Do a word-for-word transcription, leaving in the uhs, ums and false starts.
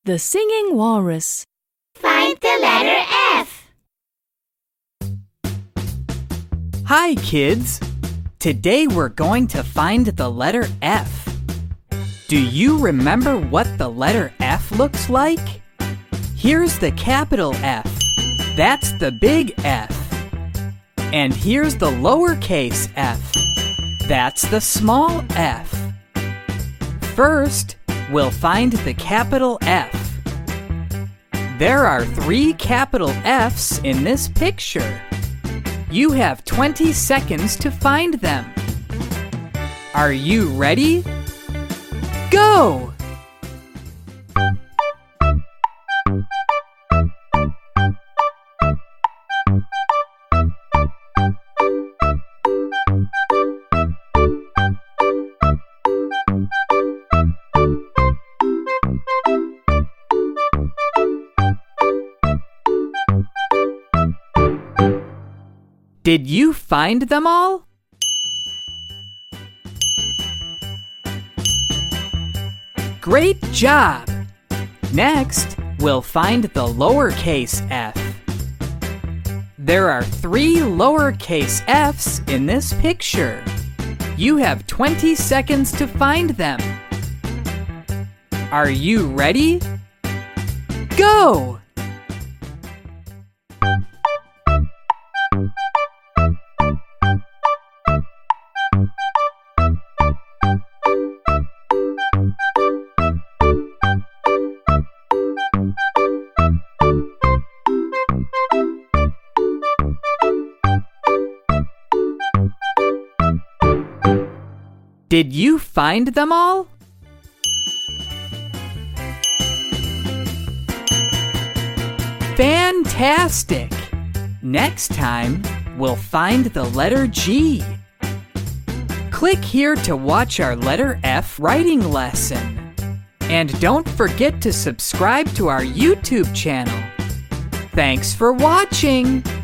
The Singing Walrus. Find the letter F. Hi, kids! Today we're going to find the letter F. Do you remember what the letter F looks like? Here's the capital F. That's the big F. And here's the lowercase f. That's the small f. First, we'll find the capital F. There are three capital F's in this picture. You have twenty seconds to find them. Are you ready? Go! Did you find them all? Great job! Next, we'll find the lowercase f. There are three lowercase f's in this picture. You have twenty seconds to find them. Are you ready? Go! Did you find them all? Fantastic! Next time, we'll find the letter G. Click here to watch our letter F writing lesson. And don't forget to subscribe to our YouTube channel. Thanks for watching!